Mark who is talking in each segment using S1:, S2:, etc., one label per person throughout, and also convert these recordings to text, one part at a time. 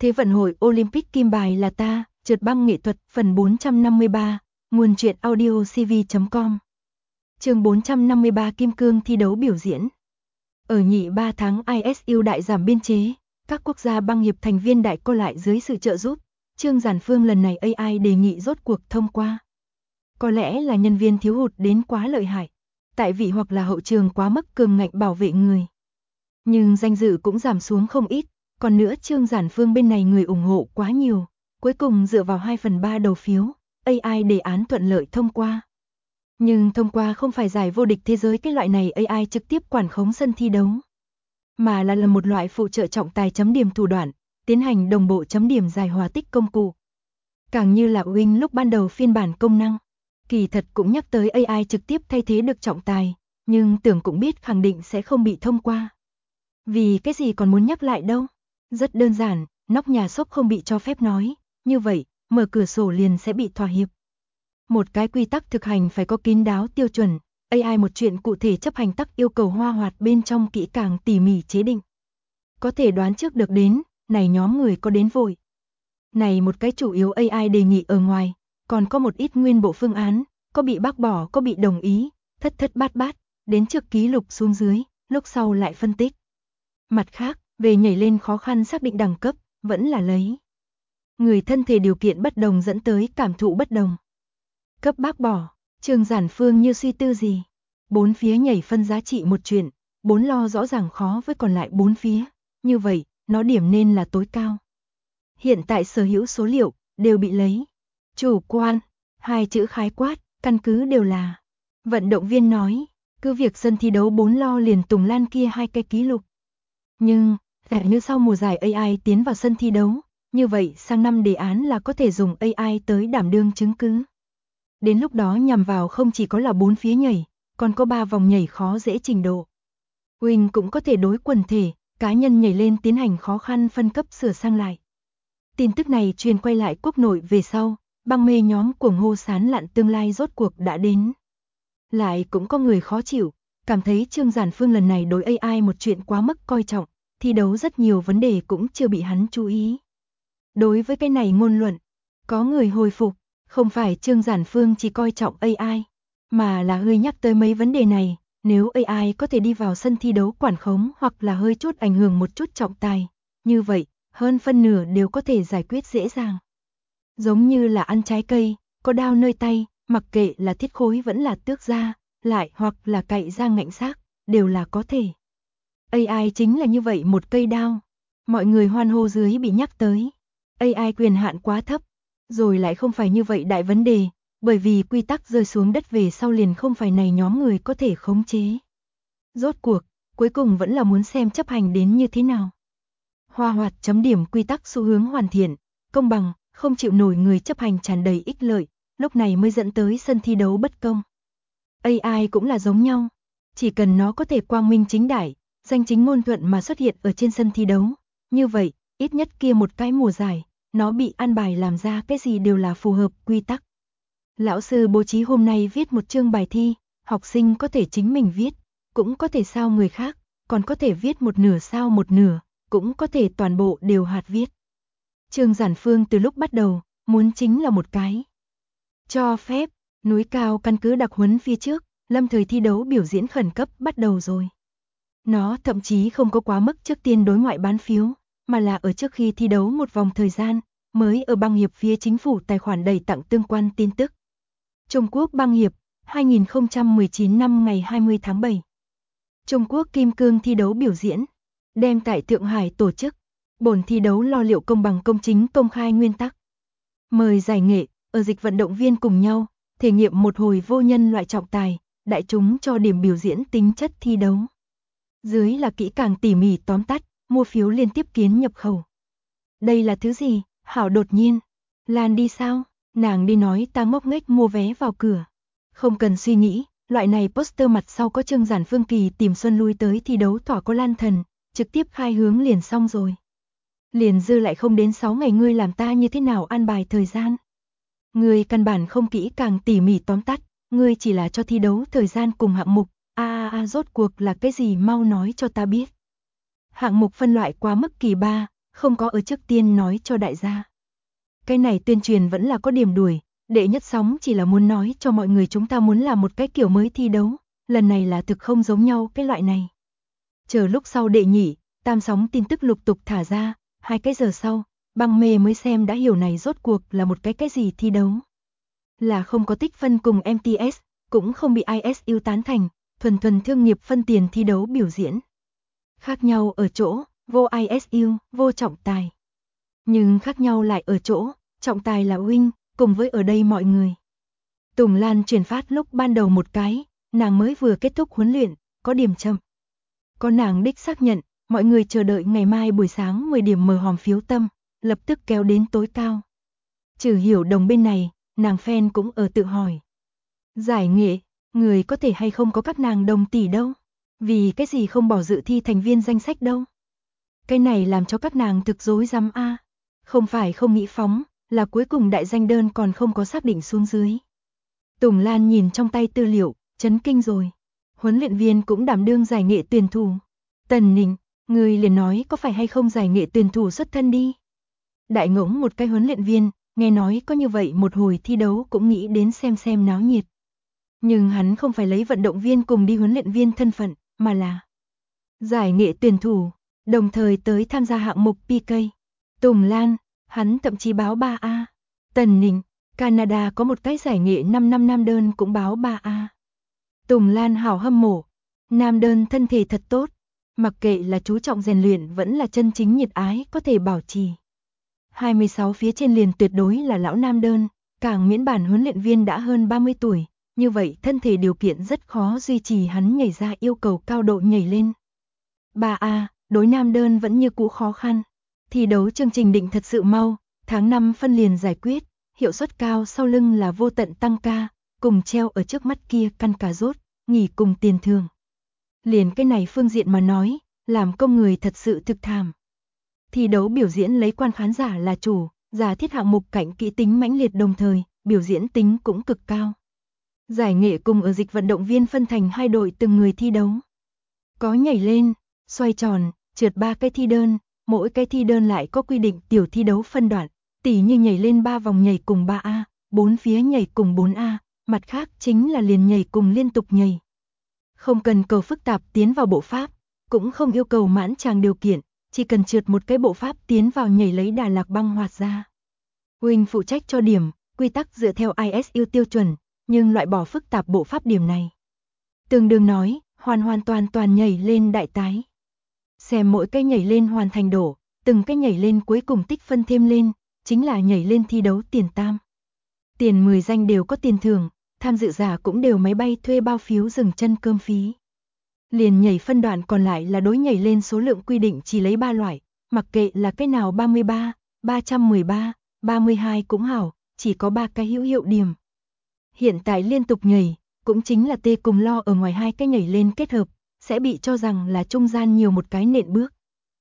S1: Thế vận hội Olympic kim bài là ta, trượt băng nghệ thuật phần 453, nguồn truyện audio cv.com. Chương 453 Kim cương thi đấu biểu diễn. Ở nhị 3 tháng ISU đại giảm biên chế, các quốc gia băng hiệp thành viên đại co lại dưới sự trợ giúp, Trương Giản Phương lần này AI đề nghị rốt cuộc thông qua. Có lẽ là nhân viên thiếu hụt đến quá lợi hại, tại vị hoặc là hậu trường quá mức cường ngạnh bảo vệ người. Nhưng danh dự cũng giảm xuống không ít, còn nữa Trương Giản Phương bên này người ủng hộ quá nhiều, cuối cùng dựa vào 2/3 đầu phiếu, AI đề án thuận lợi thông qua. Nhưng thông qua không phải giải vô địch thế giới cái loại này AI trực tiếp quản khống sân thi đấu, mà là một loại phụ trợ trọng tài chấm điểm thủ đoạn, tiến hành đồng bộ chấm điểm giải hòa tích công cụ. Càng như là Win lúc ban đầu phiên bản công năng, kỳ thật cũng nhắc tới AI trực tiếp thay thế được trọng tài, nhưng tưởng cũng biết khẳng định sẽ không bị thông qua. Vì cái gì còn muốn nhắc lại đâu? Rất đơn giản, nóc nhà xốp không bị cho phép nói, như vậy, mở cửa sổ liền sẽ bị thỏa hiệp. Một cái quy tắc thực hành phải có kín đáo tiêu chuẩn, AI một chuyện cụ thể chấp hành tắc yêu cầu hoa hoạt bên trong kỹ càng tỉ mỉ chế định. Có thể đoán trước được đến, này nhóm người có đến vội. Này một cái chủ yếu AI đề nghị ở ngoài, còn có một ít nguyên bộ phương án, có bị bác bỏ có bị đồng ý, thất thất bát bát, đến trước ký lục xuống dưới, lúc sau lại phân tích. Mặt khác, về nhảy lên khó khăn xác định đẳng cấp, vẫn là lấy người thân thể điều kiện bất đồng dẫn tới cảm thụ bất đồng. Cấp bác bỏ, Trương Giản Phương như suy tư gì. 4 phía nhảy phân giá trị một chuyện, 4 lo rõ ràng khó với còn lại 4 phía, như vậy, nó điểm nên là tối cao. Hiện tại sở hữu số liệu, đều bị lấy. Chủ quan, 2 chữ khái quát, căn cứ đều là. Vận động viên nói, cứ việc sân thi đấu 4 lo liền Tùng Lan kia 2 cái ký lục. Nhưng, như sau mùa giải AI tiến vào sân thi đấu, như vậy sang năm đề án là có thể dùng AI tới đảm đương chứng cứ. Đến lúc đó nhằm vào không chỉ có là 4 phía nhảy, còn có 3 vòng nhảy khó dễ trình độ. Win cũng có thể đối quần thể, cá nhân nhảy lên tiến hành khó khăn phân cấp sửa sang lại. Tin tức này truyền quay lại quốc nội về sau, băng mê nhóm cuồng hô sán lạn tương lai rốt cuộc đã đến. Lại cũng có người khó chịu, cảm thấy Trương Giản Phương lần này đối AI một chuyện quá mức coi trọng, thi đấu rất nhiều vấn đề cũng chưa bị hắn chú ý. Đối với cái này ngôn luận, có người hồi phục, không phải Trương Giản Phương chỉ coi trọng AI, mà là hơi nhắc tới mấy vấn đề này, nếu AI có thể đi vào sân thi đấu quản khống hoặc là hơi chút ảnh hưởng một chút trọng tài, như vậy, hơn phân nửa đều có thể giải quyết dễ dàng. Giống như là ăn trái cây, có đao nơi tay, mặc kệ là thiết khối vẫn là tước da, lại hoặc là cạy da ngạnh xác, đều là có thể. AI chính là như vậy một cây đao. Mọi người hoan hô dưới bị nhắc tới. AI quyền hạn quá thấp, rồi lại không phải như vậy đại vấn đề, bởi vì quy tắc rơi xuống đất về sau liền không phải này nhóm người có thể khống chế. Rốt cuộc, cuối cùng vẫn là muốn xem chấp hành đến như thế nào. Hoa hoạt chấm điểm quy tắc xu hướng hoàn thiện, công bằng, không chịu nổi người chấp hành tràn đầy ích lợi, lúc này mới dẫn tới sân thi đấu bất công. AI cũng là giống nhau, chỉ cần nó có thể quang minh chính đại, danh chính ngôn thuận mà xuất hiện ở trên sân thi đấu, như vậy, ít nhất kia một cái mùa giải, nó bị an bài làm ra cái gì đều là phù hợp quy tắc. Lão sư bố trí hôm nay viết một chương bài thi, học sinh có thể chính mình viết, cũng có thể sao người khác, còn có thể viết một nửa sao một nửa, cũng có thể toàn bộ đều hạt viết. Trương Giản Phương từ lúc bắt đầu, muốn chính là một cái cho phép, núi cao căn cứ đặc huấn phía trước, lâm thời thi đấu biểu diễn khẩn cấp bắt đầu rồi. Nó thậm chí không có quá mức trước tiên đối ngoại bán phiếu, mà là ở trước khi thi đấu một vòng thời gian, mới ở băng hiệp phía chính phủ tài khoản đầy tặng tương quan tin tức. Trung Quốc băng hiệp, 2019 năm ngày 20 tháng 7. Trung Quốc kim cương thi đấu biểu diễn, đem tại Thượng Hải tổ chức, bổn thi đấu lo liệu công bằng công chính công khai nguyên tắc. Mời giải nghệ, ở dịch vận động viên cùng nhau, thể nghiệm một hồi vô nhân loại trọng tài, đại chúng cho điểm biểu diễn tính chất thi đấu. Dưới là kỹ càng tỉ mỉ tóm tắt, mua phiếu liên tiếp kiến nhập khẩu. Đây là thứ gì? Hảo đột nhiên. Lan đi sao? Nàng đi nói ta ngốc nghếch mua vé vào cửa. Không cần suy nghĩ, loại này poster mặt sau có Trương Giản Phương Kỳ tìm Xuân lui tới thi đấu thỏa có Lan Thần, trực tiếp khai hướng liền xong rồi. Liền dư lại không đến 6 ngày ngươi làm ta như thế nào an bài thời gian. Ngươi căn bản không kỹ càng tỉ mỉ tóm tắt, ngươi chỉ là cho thi đấu thời gian cùng hạng mục, rốt cuộc là cái gì mau nói cho ta biết. Hạng mục phân loại quá mức kỳ ba, không có ở trước tiên nói cho đại gia. Cái này tuyên truyền vẫn là có điểm đuổi, đệ nhất sóng chỉ là muốn nói cho mọi người chúng ta muốn làm một cái kiểu mới thi đấu, lần này là thực không giống nhau cái loại này. Chờ lúc sau đệ nhị, tam sóng tin tức lục tục thả ra, 2 cái giờ sau, Băng Mê mới xem đã hiểu này rốt cuộc là một cái gì thi đấu. Là không có tích phân cùng MTS, cũng không bị ISU tán thành, thuần thương nghiệp phân tiền thi đấu biểu diễn. Khác nhau ở chỗ, vô ISU, vô trọng tài. Nhưng khác nhau lại ở chỗ, trọng tài là Wing, cùng với ở đây mọi người. Tùng Lan truyền phát lúc ban đầu một cái, nàng mới vừa kết thúc huấn luyện, có điểm chậm. Có nàng đích xác nhận, mọi người chờ đợi ngày mai buổi sáng 10 điểm mở hòm phiếu tâm, lập tức kéo đến tối cao. Trừ Hiểu Đồng bên này, nàng fan cũng ở tự hỏi. Giải nghệ, người có thể hay không có các nàng đồng tỷ đâu? Vì cái gì không bỏ dự thi thành viên danh sách đâu? Cái này làm cho các nàng thực rối rắm a. Không phải không nghĩ phóng, là cuối cùng đại danh đơn còn không có xác định xuống dưới. Tùng Lan nhìn trong tay tư liệu, chấn kinh rồi. Huấn luyện viên cũng đảm đương giải nghệ tuyển thủ. Tần Ninh, người liền nói có phải hay không giải nghệ tuyển thủ xuất thân đi. Đại ngỗng một cái huấn luyện viên, nghe nói có như vậy một hồi thi đấu cũng nghĩ đến xem náo nhiệt. Nhưng hắn không phải lấy vận động viên cùng đi huấn luyện viên thân phận, mà là giải nghệ tuyển thủ, đồng thời tới tham gia hạng mục PK. Tùng Lan, hắn thậm chí báo 3A. Tần Ninh, Canada có một cái giải nghệ 5 năm nam đơn cũng báo 3A. Tùng Lan hảo hâm mộ, nam đơn thân thể thật tốt, mặc kệ là chú trọng rèn luyện vẫn là chân chính nhiệt ái có thể bảo trì. 26 phía trên liền tuyệt đối là lão nam đơn, càng miễn bản huấn luyện viên đã hơn 30 tuổi, như vậy thân thể điều kiện rất khó duy trì hắn nhảy ra yêu cầu cao độ nhảy lên. 3A, đối nam đơn vẫn như cũ khó khăn. Thi đấu chương trình định thật sự mau, tháng 5 phân liền giải quyết, hiệu suất cao sau lưng là vô tận tăng ca, cùng treo ở trước mắt kia căn cà rốt, nghỉ cùng tiền thường. Liền cái này phương diện mà nói, làm công người thật sự thực thảm. Thi đấu biểu diễn lấy quan khán giả là chủ, giả thiết hạng mục cảnh kỹ tính mãnh liệt đồng thời, biểu diễn tính cũng cực cao. Giải nghệ cùng ở dịch vận động viên phân thành 2 đội từng người thi đấu. Có nhảy lên, xoay tròn, trượt 3 cái thi đơn, mỗi cái thi đơn lại có quy định tiểu thi đấu phân đoạn, tỉ như nhảy lên 3 vòng nhảy cùng 3A, 4 phía nhảy cùng 4A, mặt khác chính là liền nhảy cùng liên tục nhảy. Không cần cầu phức tạp tiến vào bộ pháp, cũng không yêu cầu mãn tràng điều kiện, chỉ cần trượt một cái bộ pháp tiến vào nhảy lấy đà lạc băng hoạt ra. Wing phụ trách cho điểm, quy tắc dựa theo ISU tiêu chuẩn, nhưng loại bỏ phức tạp bộ pháp điểm này. Tương đương nói, hoàn toàn nhảy lên đại tái. Xem mỗi cái nhảy lên hoàn thành độ, từng cái nhảy lên cuối cùng tích phân thêm lên, chính là nhảy lên thi đấu tiền tam. Tiền 10 danh đều có tiền thưởng, tham dự giả cũng đều máy bay thuê bao phiếu dừng chân cơm phí. Liền nhảy phân đoạn còn lại là đối nhảy lên số lượng quy định chỉ lấy 3 loại, mặc kệ là cái nào 33, 313, 32 cũng hảo, chỉ có 3 cái hữu hiệu điểm. Hiện tại liên tục nhảy, cũng chính là tê cùng lo ở ngoài 2 cái nhảy lên kết hợp, sẽ bị cho rằng là trung gian nhiều một cái nện bước.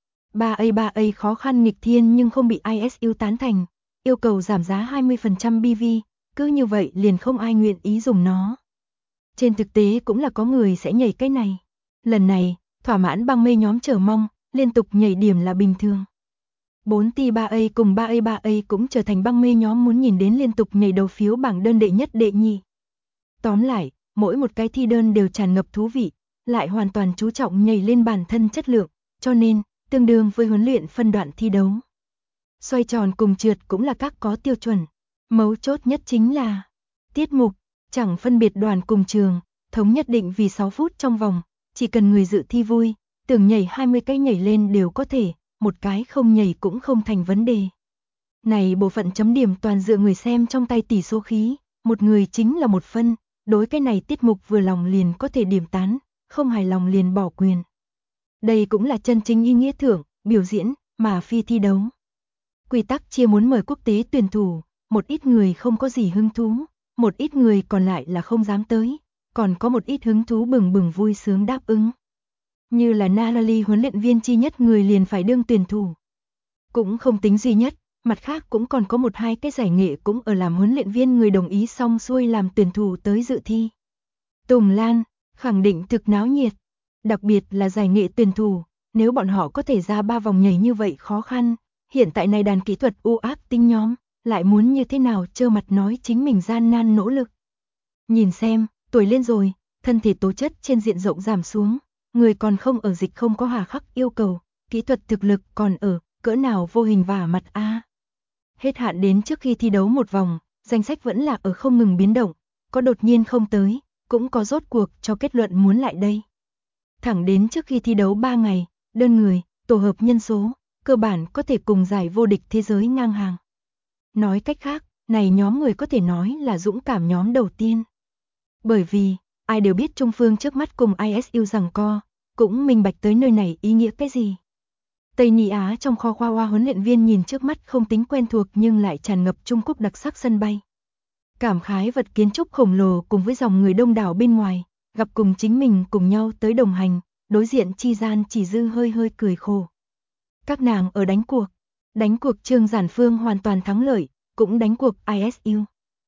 S1: 3A khó khăn nghịch thiên nhưng không bị ISU tán thành, yêu cầu giảm giá 20% BV, cứ như vậy liền không ai nguyện ý dùng nó. Trên thực tế cũng là có người sẽ nhảy cái này. Lần này, thỏa mãn Băng Mê nhóm chờ mong, liên tục nhảy điểm là bình thường. 4T3A cùng 3A cũng trở thành Băng Mê nhóm muốn nhìn đến liên tục nhảy đầu phiếu bảng đơn đệ nhất đệ nhì. Tóm lại, mỗi một cái thi đơn đều tràn ngập thú vị, lại hoàn toàn chú trọng nhảy lên bản thân chất lượng, cho nên, tương đương với huấn luyện phân đoạn thi đấu. Xoay tròn cùng trượt cũng là các có tiêu chuẩn. Mấu chốt nhất chính là tiết mục, chẳng phân biệt đoàn cùng trường, thống nhất định vì 6 phút trong vòng, chỉ cần người dự thi vui, tưởng nhảy 20 cái nhảy lên đều có thể, một cái không nhảy cũng không thành vấn đề. Này bộ phận chấm điểm toàn dựa người xem trong tay tỷ số khí, một người chính là 1 phân, đối cái này tiết mục vừa lòng liền có thể điểm tán, không hài lòng liền bỏ quyền. Đây cũng là chân chính ý nghĩa thưởng, biểu diễn, mà phi thi đấu. Quy tắc chia muốn mời quốc tế tuyển thủ, một ít người không có gì hứng thú, một ít người còn lại là không dám tới, còn có một ít hứng thú bừng vui sướng đáp ứng. Như là Natalie huấn luyện viên chi nhất người liền phải đương tuyển thủ. Cũng không tính duy nhất, mặt khác cũng còn có 1-2 cái giải nghệ cũng ở làm huấn luyện viên người đồng ý xong xuôi làm tuyển thủ tới dự thi. Tùng Lan, khẳng định thực náo nhiệt, đặc biệt là giải nghệ tuyển thủ, nếu bọn họ có thể ra 3 vòng nhảy như vậy khó khăn, hiện tại này đàn kỹ thuật u ác tính nhóm, lại muốn như thế nào trơ mặt nói chính mình gian nan nỗ lực. Nhìn xem, tuổi lên rồi, thân thể tố chất trên diện rộng giảm xuống, người còn không ở dịch không có hà khắc yêu cầu, kỹ thuật thực lực còn ở, cỡ nào vô hình vả mặt a. Hết hạn đến trước khi thi đấu một vòng, danh sách vẫn là ở không ngừng biến động, có đột nhiên không tới, cũng có rốt cuộc cho kết luận muốn lại đây. Thẳng đến trước khi thi đấu 3 ngày, đơn người, tổ hợp nhân số, cơ bản có thể cùng giải vô địch thế giới ngang hàng. Nói cách khác, này nhóm người có thể nói là dũng cảm nhóm đầu tiên. Bởi vì, ai đều biết Trung Phương trước mắt cùng ISU giằng co, cũng minh bạch tới nơi này ý nghĩa cái gì. Tây Ni Á trong kho khoa hoa huấn luyện viên nhìn trước mắt không tính quen thuộc nhưng lại tràn ngập Trung Quốc đặc sắc sân bay. Cảm khái vật kiến trúc khổng lồ cùng với dòng người đông đảo bên ngoài, gặp cùng chính mình cùng nhau tới đồng hành, đối diện chi gian chỉ dư hơi hơi cười khổ. Các nàng ở đánh cuộc Trương Giản Phương hoàn toàn thắng lợi, cũng đánh cuộc ISU.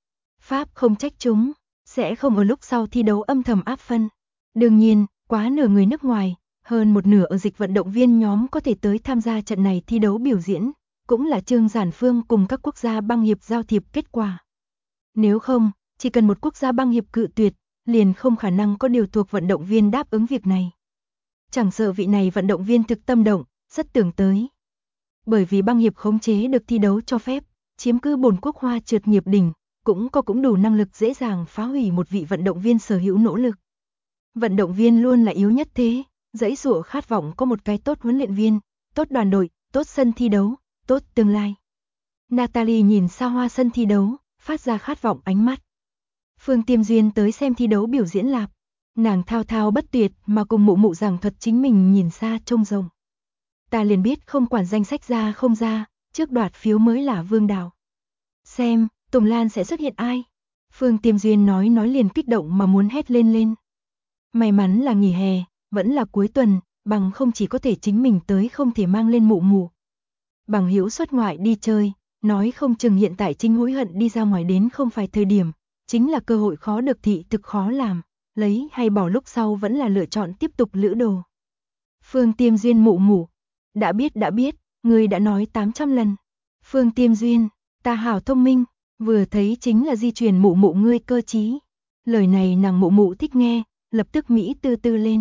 S1: Pháp không trách chúng, sẽ không ở lúc sau thi đấu âm thầm áp phân. Đương nhiên, quá nửa người nước ngoài, hơn một nửa ở dịch vận động viên nhóm có thể tới tham gia trận này thi đấu biểu diễn, cũng là Trương Giản Phương cùng các quốc gia băng hiệp giao thiệp kết quả. Nếu không, chỉ cần một quốc gia băng hiệp cự tuyệt, liền không khả năng có điều thuộc vận động viên đáp ứng việc này. Chẳng sợ vị này vận động viên thực tâm động, rất tưởng tới. Bởi vì băng hiệp khống chế được thi đấu cho phép, chiếm cứ bổn quốc hoa trượt nghiệp đỉnh, cũng đủ năng lực dễ dàng phá hủy một vị vận động viên sở hữu nỗ lực. Vận động viên luôn là yếu nhất thế, dãy dụa khát vọng có một cái tốt huấn luyện viên, tốt đoàn đội, tốt sân thi đấu, tốt tương lai. Natalie nhìn xa hoa sân thi đấu, phát ra khát vọng ánh mắt. Phương Tiêm Duyên tới xem thi đấu biểu diễn lạp, nàng thao thao bất tuyệt mà cùng mụ mụ giảng thuật chính mình nhìn xa trông rộng. Ta liền biết không quản danh sách ra không ra, trước đoạt phiếu mới là vương đạo. Xem, Tùng Lan sẽ xuất hiện ai? Phương Tiêm Duyên nói liền kích động mà muốn hét lên. May mắn là nghỉ hè, vẫn là cuối tuần, bằng không chỉ có thể chính mình tới không thể mang lên mụ mụ. Bằng hữu xuất ngoại đi chơi, nói không chừng hiện tại chính hối hận đi ra ngoài đến không phải thời điểm, chính là cơ hội khó được thị thực khó làm, lấy hay bỏ lúc sau vẫn là lựa chọn tiếp tục lữ đồ. Phương Tiêm Duyên mụ mụ, đã biết, người đã nói 800 lần. Phương Tiêm Duyên, ta hảo thông minh, vừa thấy chính là di truyền mụ mụ ngươi cơ trí. Lời này nàng mụ mụ thích nghe, lập tức Mỹ tư tư lên.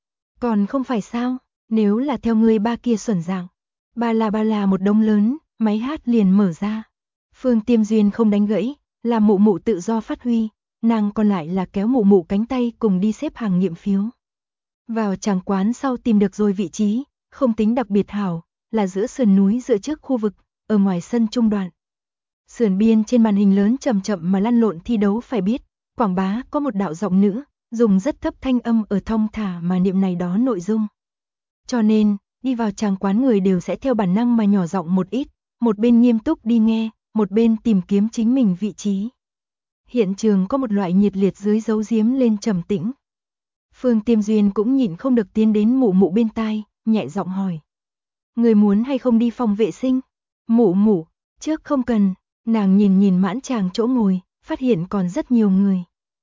S1: Còn không phải sao, nếu là theo ngươi ba kia xuẩn dạng, ba là một đống lớn, máy hát liền mở ra. Phương Tiêm Duyên không đánh gãy, làm mụ mụ tự do phát huy, nàng còn lại là kéo mụ mụ cánh tay cùng đi xếp hàng nghiệm phiếu. Vào tràng quán sau tìm được rồi vị trí, không tính đặc biệt hảo, là giữa sườn núi dựa trước khu vực, ở ngoài sân trung đoạn. Sườn biên trên màn hình lớn chậm mà lăn lộn thi đấu phải biết, quảng bá có một đạo giọng nữ, dùng rất thấp thanh âm ở thong thả mà niệm này đó nội dung. Cho nên, đi vào tràng quán người đều sẽ theo bản năng mà nhỏ giọng một ít, một bên nghiêm túc đi nghe, một bên tìm kiếm chính mình vị trí. Hiện trường có một loại nhiệt liệt dưới giấu giếm lên trầm tĩnh. Phương Tiêm Duyên cũng nhịn không được tiến đến mụ mụ bên tai, nhẹ giọng hỏi. Người muốn hay không đi phòng vệ sinh? Mụ, trước không cần, nàng nhìn mãn tràng chỗ ngồi, phát hiện còn rất nhiều người.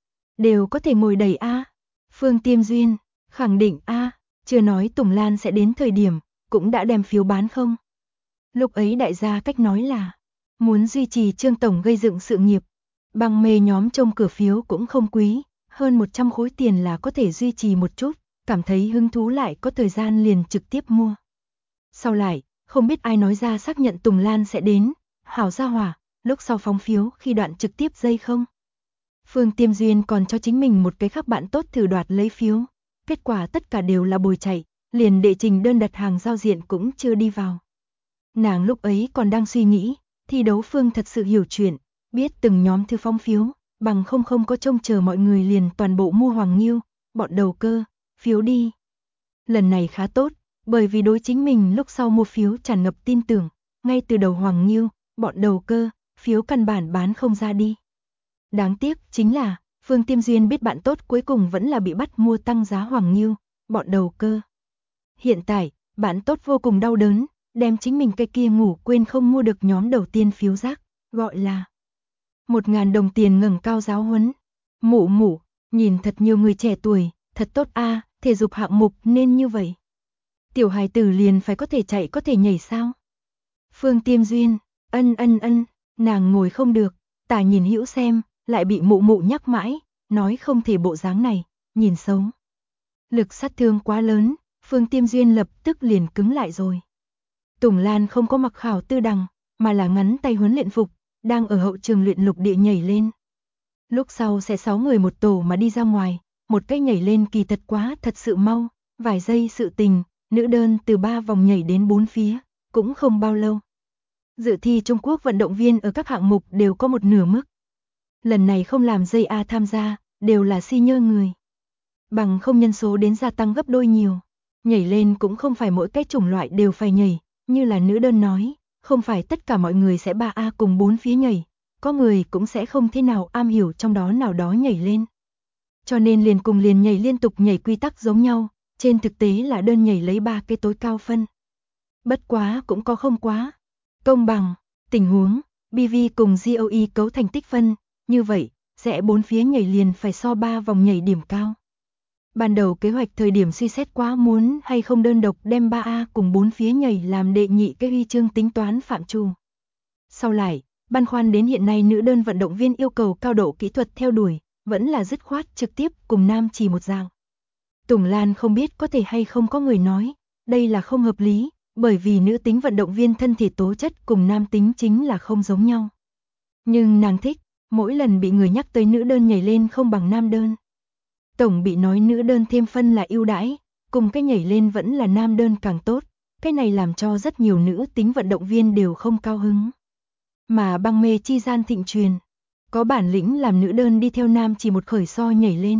S1: Đều có thể ngồi đầy a. Phương Tiêm Duyên, khẳng định a, chưa nói Tùng Lan sẽ đến thời điểm, cũng đã đem phiếu bán không? Lúc ấy đại gia cách nói là, muốn duy trì Trương Tổng gây dựng sự nghiệp, bằng mê nhóm trông cửa phiếu cũng không quý, hơn 100 khối tiền là có thể duy trì một chút, cảm thấy hứng thú lại có thời gian liền trực tiếp mua. Sau lại, không biết ai nói ra xác nhận Tùng Lan sẽ đến, hảo gia hỏa, lúc sau phóng phiếu khi đoạn trực tiếp dây không. Phương Tiêm Duyên còn cho chính mình một cái khác bạn tốt thử đoạt lấy phiếu, kết quả tất cả đều là bồi chạy, liền đệ trình đơn đặt hàng giao diện cũng chưa đi vào. Nàng lúc ấy còn đang suy nghĩ, thi đấu Phương thật sự hiểu chuyện, biết từng nhóm thư phóng phiếu, bằng không có trông chờ mọi người liền toàn bộ mua Hoàng Nghiêu, bọn đầu cơ, phiếu đi. Lần này khá tốt, bởi vì đối chính mình lúc sau mua phiếu tràn ngập tin tưởng, ngay từ đầu Hoàng Nghiêu, bọn đầu cơ, phiếu căn bản bán không ra đi. Đáng tiếc chính là, Phương Tiêm Duyên biết bạn tốt cuối cùng vẫn là bị bắt mua tăng giá Hoàng Nghiêu, bọn đầu cơ. Hiện tại, bạn tốt vô cùng đau đớn, đem chính mình cái kia ngủ quên không mua được nhóm đầu tiên phiếu rác, gọi là 1.000 đồng tiền ngẩng cao giáo huấn. Mụ, nhìn thật nhiều người trẻ tuổi, thật tốt a, thể dục hạng mục nên như vậy. Tiểu hài tử liền phải có thể chạy có thể nhảy sao? Phương Tiêm Duyên, ân, nàng ngồi không được, tả nhìn hữu xem, lại bị mụ mụ nhắc mãi, nói không thể bộ dáng này, nhìn xấu. Lực sát thương quá lớn, Phương Tiêm Duyên lập tức liền cứng lại rồi. Tùng Lan không có mặc khảo tư đằng, mà là ngắn tay huấn luyện phục, đang ở hậu trường luyện lục địa nhảy lên. Lúc sau sẽ 6 người một tổ mà đi ra ngoài, một cách nhảy lên kỳ thật quá thật sự mau, vài giây sự tình, nữ đơn từ 3 vòng nhảy đến 4 phía, cũng không bao lâu. Dự thi Trung Quốc vận động viên ở các hạng mục đều có một nửa mức. Lần này không làm dây A tham gia, đều là senior người. Bằng không nhân số đến gia tăng gấp đôi nhiều. Nhảy lên cũng không phải mỗi cái chủng loại đều phải nhảy, như là nữ đơn nói, không phải tất cả mọi người sẽ 3A cùng 4 phía nhảy, có người cũng sẽ không thế nào am hiểu trong đó nào đó nhảy lên. Cho nên liền cùng liền nhảy liên tục nhảy quy tắc giống nhau, trên thực tế là đơn nhảy lấy 3 cái tối cao phân. Bất quá cũng có không quá công bằng, tình huống, BV cùng GOE cấu thành tích phân, như vậy, sẽ 4 phía nhảy liền phải so 3 vòng nhảy điểm cao. Ban đầu kế hoạch thời điểm suy xét quá muốn hay không đơn độc đem 3A cùng 4 phía nhảy làm đệ nhị cái huy chương tính toán phạm trù. Sau lại, băn khoăn đến hiện nay nữ đơn vận động viên yêu cầu cao độ kỹ thuật theo đuổi, vẫn là dứt khoát trực tiếp cùng nam chỉ một dạng. Tùng Lan không biết có thể hay không có người nói, đây là không hợp lý, bởi vì nữ tính vận động viên thân thể tố chất cùng nam tính chính là không giống nhau. Nhưng nàng thích, mỗi lần bị người nhắc tới nữ đơn nhảy lên không bằng nam đơn. Tổng bị nói nữ đơn thêm phân là ưu đãi, cùng cái nhảy lên vẫn là nam đơn càng tốt, cái này làm cho rất nhiều nữ tính vận động viên đều không cao hứng. Mà băng mê chi gian thịnh truyền, có bản lĩnh làm nữ đơn đi theo nam chỉ một khởi so nhảy lên.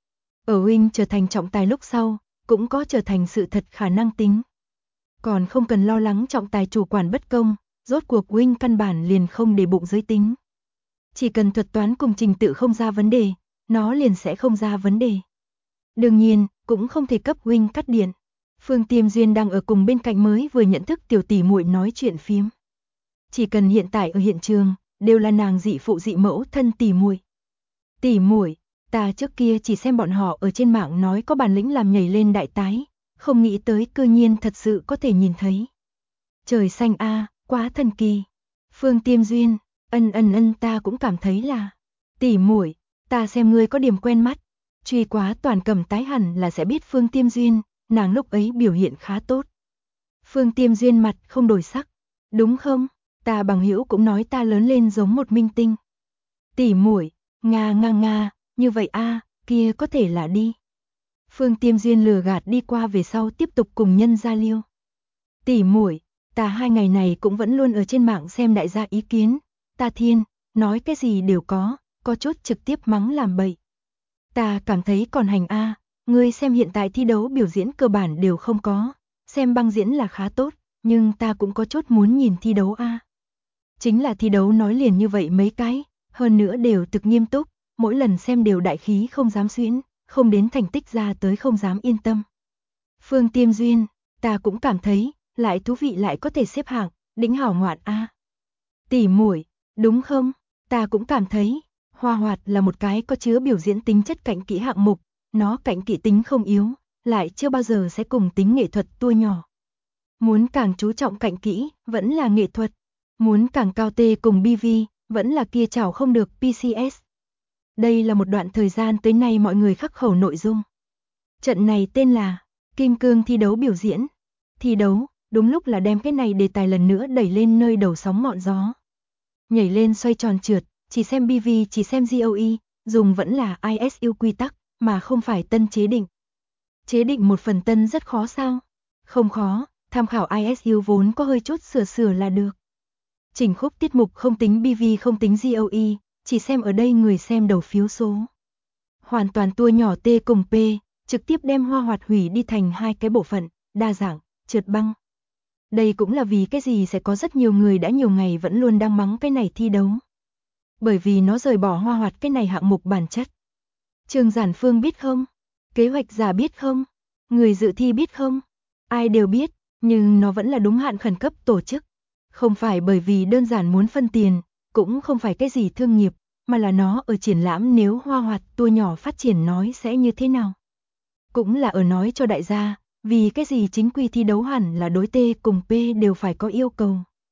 S1: Ở Wing trở thành trọng tài lúc sau, cũng có trở thành sự thật khả năng tính. Còn không cần lo lắng trọng tài chủ quản bất công, rốt cuộc Wing căn bản liền không để bụng giới tính. Chỉ cần thuật toán cùng trình tự không ra vấn đề, nó liền sẽ không ra vấn đề. Đương nhiên, cũng không thể cấp Wing cắt điện. Phương Tiêm Duyên đang ở cùng bên cạnh mới vừa nhận thức tiểu tỷ muội nói chuyện phiếm. Chỉ cần hiện tại ở hiện trường, đều là nàng dị phụ dị mẫu thân tỷ muội. Tỷ muội, ta trước kia chỉ xem bọn họ ở trên mạng nói có bản lĩnh làm nhảy lên đại tái, không nghĩ tới cư nhiên thật sự có thể nhìn thấy. Trời xanh a, quá thần kỳ. Phương Tiêm Duyên, ân ta cũng cảm thấy là. Tỷ muội, ta xem ngươi có điểm quen mắt. Truy quá toàn cầm tái hẳn là sẽ biết Phương Tiêm Duyên, nàng lúc ấy biểu hiện khá tốt. Phương Tiêm Duyên mặt không đổi sắc. Đúng không? Ta bằng hữu cũng nói ta lớn lên giống một minh tinh. Tỷ muội, nga, như vậy a, kia có thể là đi. Phương Tiêm Duyên lừa gạt đi qua về sau tiếp tục cùng nhân giao lưu. Tỷ muội, ta 2 ngày này cũng vẫn luôn ở trên mạng xem đại gia ý kiến, ta thiên, nói cái gì đều có chút trực tiếp mắng làm bậy. Ta cảm thấy còn hành a, ngươi xem hiện tại thi đấu biểu diễn cơ bản đều không có, xem băng diễn là khá tốt, nhưng ta cũng có chút muốn nhìn thi đấu a. Chính là thi đấu nói liền như vậy mấy cái, hơn nữa đều thực nghiêm túc, mỗi lần xem đều đại khí không dám xuyễn, không đến thành tích ra tới không dám yên tâm. Phương Tiêm Duyên, ta cũng cảm thấy, lại thú vị lại có thể xếp hạng, đỉnh hảo ngoạn a. Tỷ muội, đúng không? Ta cũng cảm thấy, Hoa Hoạt là một cái có chứa biểu diễn tính chất cảnh kỹ hạng mục, nó cảnh kỹ tính không yếu, lại chưa bao giờ sẽ cùng tính nghệ thuật tua nhỏ. Muốn càng chú trọng cảnh kỹ, vẫn là nghệ thuật. Muốn càng cao tê cùng BV, vẫn là kia chảo không được PCS. Đây là một đoạn thời gian tới nay mọi người khắc khẩu nội dung. Trận này tên là Kim Cương thi đấu biểu diễn. Thi đấu, đúng lúc là đem cái này đề tài lần nữa đẩy lên nơi đầu sóng ngọn gió. Nhảy lên xoay tròn trượt, chỉ xem BV chỉ xem GOE, dùng vẫn là ISU quy tắc, mà không phải tân chế định. Chế định một phần tân rất khó sao? Không khó, tham khảo ISU vốn có hơi chút sửa là được. Chỉnh khúc tiết mục không tính BV không tính GOE, chỉ xem ở đây người xem đầu phiếu số. Hoàn toàn tua nhỏ T cùng P, trực tiếp đem Hoa Hoạt hủy đi thành 2 cái bộ phận, đa dạng, trượt băng. Đây cũng là vì cái gì sẽ có rất nhiều người đã nhiều ngày vẫn luôn đang mắng cái này thi đấu. Bởi vì nó rời bỏ Hoa Hoạt cái này hạng mục bản chất. Trường Giản Phương biết không? Kế hoạch giả biết không? Người dự thi biết không? Ai đều biết, nhưng nó vẫn là đúng hạn khẩn cấp tổ chức. Không phải bởi vì đơn giản muốn phân tiền, cũng không phải cái gì thương nghiệp, mà là nó ở triển lãm nếu Hoa Hoạt tua nhỏ phát triển nói sẽ như thế nào. Cũng là ở nói cho đại gia, vì cái gì chính quy thi đấu hẳn là đối T cùng P đều phải có yêu cầu.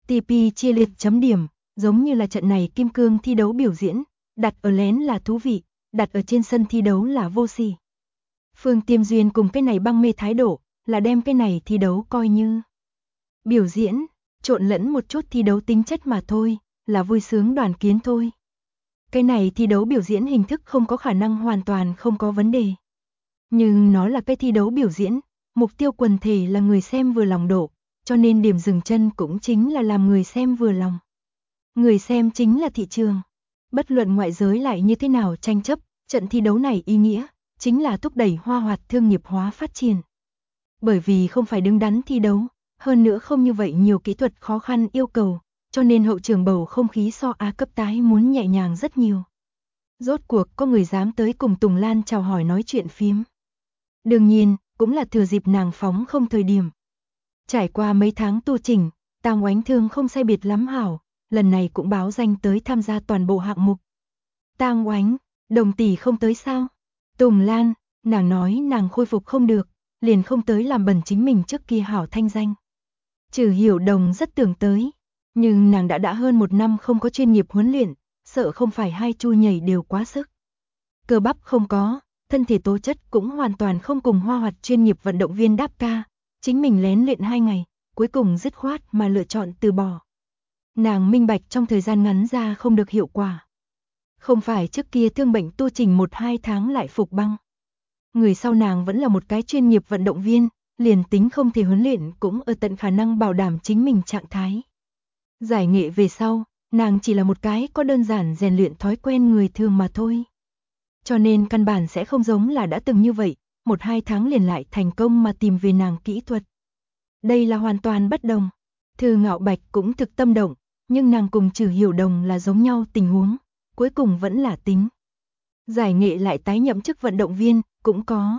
S1: TP chia liệt chấm điểm, giống như là trận này kim cương thi đấu biểu diễn, đặt ở lén là thú vị, đặt ở trên sân thi đấu là vô sỉ. Phương Tiêm Duyên cùng cái này băng mê thái độ, là đem cái này thi đấu coi như biểu diễn, trộn lẫn một chút thi đấu tính chất mà thôi, là vui sướng đoàn kiến thôi. Cái này thi đấu biểu diễn hình thức không có khả năng hoàn toàn không có vấn đề. Nhưng nó là cái thi đấu biểu diễn, mục tiêu quần thể là người xem vừa lòng độ, cho nên điểm dừng chân cũng chính là làm người xem vừa lòng. Người xem chính là thị trường. Bất luận ngoại giới lại như thế nào tranh chấp, trận thi đấu này ý nghĩa, chính là thúc đẩy Hoa Hoạt thương nghiệp hóa phát triển. Bởi vì không phải đứng đắn thi đấu, hơn nữa không như vậy nhiều kỹ thuật khó khăn yêu cầu, cho nên hậu trường bầu không khí so A cấp tái muốn nhẹ nhàng rất nhiều. Rốt cuộc có người dám tới cùng Tùng Lan chào hỏi nói chuyện phím. Đương nhiên, cũng là thừa dịp nàng phóng không thời điểm. Trải qua mấy tháng tu chỉnh, Tang Oánh Thương không sai biệt lắm hảo, lần này cũng báo danh tới tham gia toàn bộ hạng mục. Tang Oánh, Đồng tỷ không tới sao? Tùng Lan, nàng nói nàng khôi phục không được, liền không tới làm bẩn chính mình trước kia hảo thanh danh. Trừ Hiểu Đồng rất tưởng tới, nhưng nàng đã hơn 1 năm không có chuyên nghiệp huấn luyện, sợ không phải hai chu nhảy đều quá sức. Cơ bắp không có, thân thể tố chất cũng hoàn toàn không cùng Hoa Hoạt chuyên nghiệp vận động viên đáp ca, chính mình lén luyện 2 ngày, cuối cùng dứt khoát mà lựa chọn từ bỏ. Nàng minh bạch trong thời gian ngắn ra không được hiệu quả. Không phải trước kia thương bệnh tu trình 1-2 tháng lại phục băng. Người sau nàng vẫn là một cái chuyên nghiệp vận động viên, liền tính không thể huấn luyện cũng ở tận khả năng bảo đảm chính mình trạng thái. Giải nghệ về sau, nàng chỉ là một cái có đơn giản rèn luyện thói quen người thường mà thôi. Cho nên căn bản sẽ không giống là đã từng như vậy, 1-2 tháng liền lại thành công mà tìm về nàng kỹ thuật. Đây là hoàn toàn bất đồng. Thư Ngạo Bạch cũng thực tâm động, nhưng nàng cùng Trừ Hiểu Đồng là giống nhau tình huống, cuối cùng vẫn là tính. Giải nghệ lại tái nhậm chức vận động viên, cũng có.